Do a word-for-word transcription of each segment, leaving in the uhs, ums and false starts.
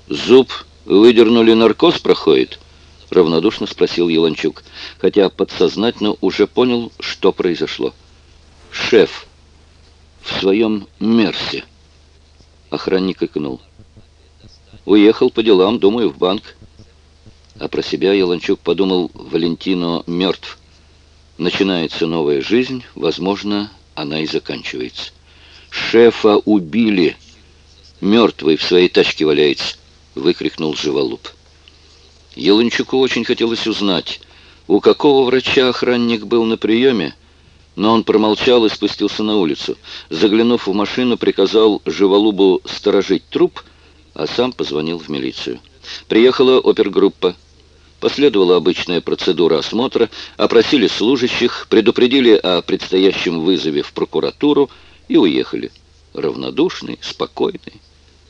Зуб выдернули, наркоз проходит? Равнодушно спросил Еланчук, хотя подсознательно уже понял, что произошло. Шеф в своем мерсе. Охранник икнул. Уехал по делам, думаю, в банк. А про себя Еланчук подумал: Валентино мертв. Начинается новая жизнь, возможно, она и заканчивается. Шефа убили. Мертвый в своей тачке валяется, выкрикнул Живолуп. Еланчуку очень хотелось узнать, у какого врача охранник был на приеме, но он промолчал и спустился на улицу. Заглянув в машину, приказал Живолубу сторожить труп, а сам позвонил в милицию. Приехала опергруппа. Последовала обычная процедура осмотра, опросили служащих, предупредили о предстоящем вызове в прокуратуру и уехали. Равнодушный, спокойный.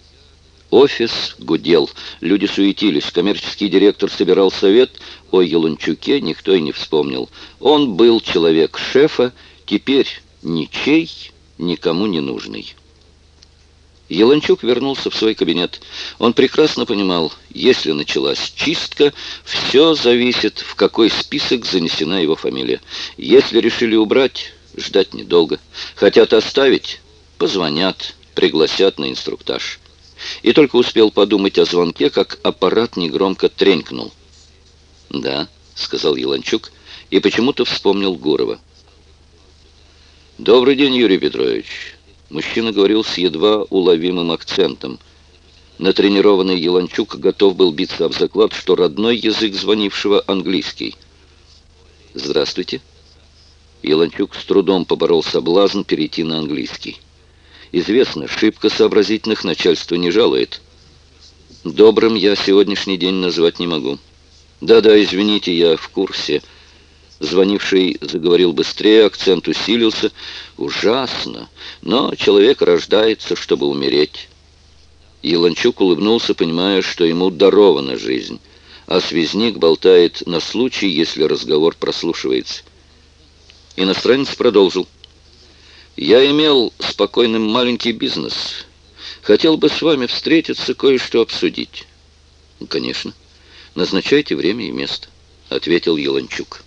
Офис гудел, люди суетились, коммерческий директор собирал совет, о Еланчуке никто и не вспомнил. Он был человек шефа, теперь ничей, никому не нужный. Еланчук вернулся в свой кабинет. Он прекрасно понимал, если началась чистка, все зависит, в какой список занесена его фамилия. Если решили убрать, ждать недолго. Хотят оставить, позвонят, пригласят на инструктаж. И только успел подумать о звонке, как аппарат негромко тренькнул. «Да», — сказал Еланчук, и почему-то вспомнил Гурова. «Добрый день, Юрий Петрович». Мужчина говорил с едва уловимым акцентом. Натренированный Еланчук готов был биться об заклад, что родной язык звонившего английский. «Здравствуйте». Еланчук с трудом поборол соблазн перейти на английский. Известно, шибко сообразительных начальство не жалует. Добрым я сегодняшний день назвать не могу. Да-да, извините, я в курсе. Звонивший заговорил быстрее, акцент усилился. Ужасно, но человек рождается, чтобы умереть. Еланчук улыбнулся, понимая, что ему дарована жизнь, а связник болтает на случай, если разговор прослушивается. Иностранец продолжил. «Я имел спокойный маленький бизнес. Хотел бы с вами встретиться, кое-что обсудить». «Конечно. Назначайте время и место», — ответил Еланчук.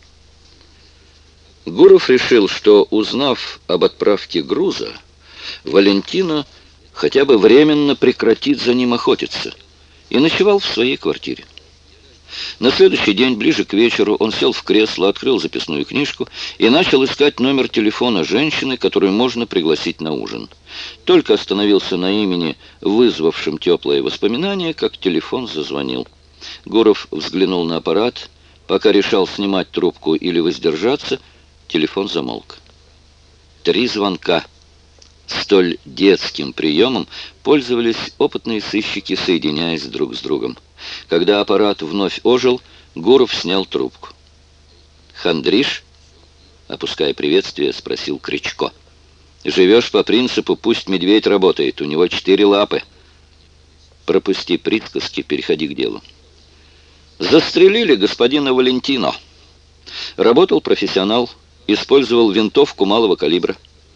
Гуров решил, что, узнав об отправке груза, Валентино хотя бы временно прекратит за ним охотиться, и ночевал в своей квартире. На следующий день, ближе к вечеру, он сел в кресло, открыл записную книжку и начал искать номер телефона женщины, которую можно пригласить на ужин. Только остановился на имени, вызвавшем теплые воспоминания, как телефон зазвонил. Гуров взглянул на аппарат. Пока решал, снимать трубку или воздержаться, телефон замолк. Три звонка. Столь детским приемом пользовались опытные сыщики, соединяясь друг с другом. Когда аппарат вновь ожил, Гуров снял трубку. «Хандришь?» — опуская приветствие, спросил Кричко. «Живешь по принципу «пусть медведь работает», у него четыре лапы». Пропусти присказки, переходи к делу. «Застрелили господина Валентино. Работал профессионал, использовал винтовку малого калибра».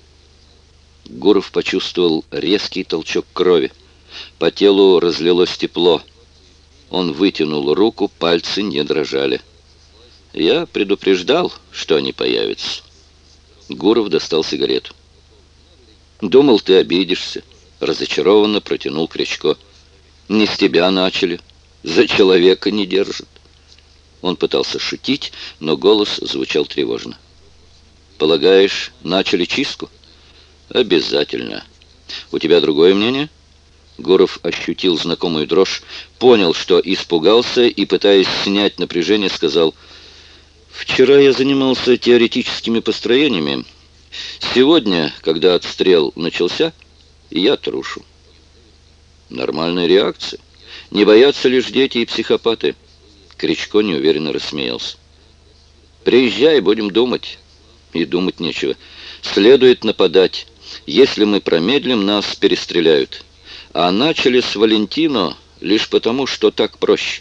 Гуров почувствовал резкий толчок крови. По телу разлилось тепло. Он вытянул руку, пальцы не дрожали. «Я предупреждал, что они появятся». Гуров достал сигарету. «Думал, ты обидишься», — разочарованно протянул Кричко. «Не с тебя начали. За человека не держат». Он пытался шутить, но голос звучал тревожно. «Полагаешь, начали чистку?» «Обязательно. У тебя другое мнение?» Гуров ощутил знакомую дрожь, понял, что испугался и, пытаясь снять напряжение, сказал: «Вчера я занимался теоретическими построениями. Сегодня, когда отстрел начался, я трушу». «Нормальная реакция. Не боятся лишь дети и психопаты». Кричко неуверенно рассмеялся. «Приезжай, будем думать». И думать нечего. Следует нападать. Если мы промедлим, нас перестреляют. А начали с Валентино лишь потому, что так проще.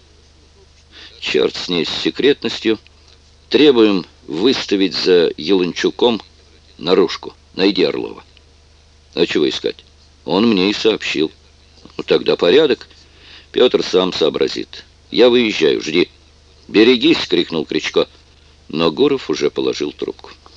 Черт с ней, с секретностью. Требуем выставить за Еланчуком наружку. Найди Орлова. А чего искать? Он мне и сообщил. Ну, тогда порядок. Петр сам сообразит. Я выезжаю, жди. «Берегись!» — крикнул Кричко. Но Гуров уже положил трубку.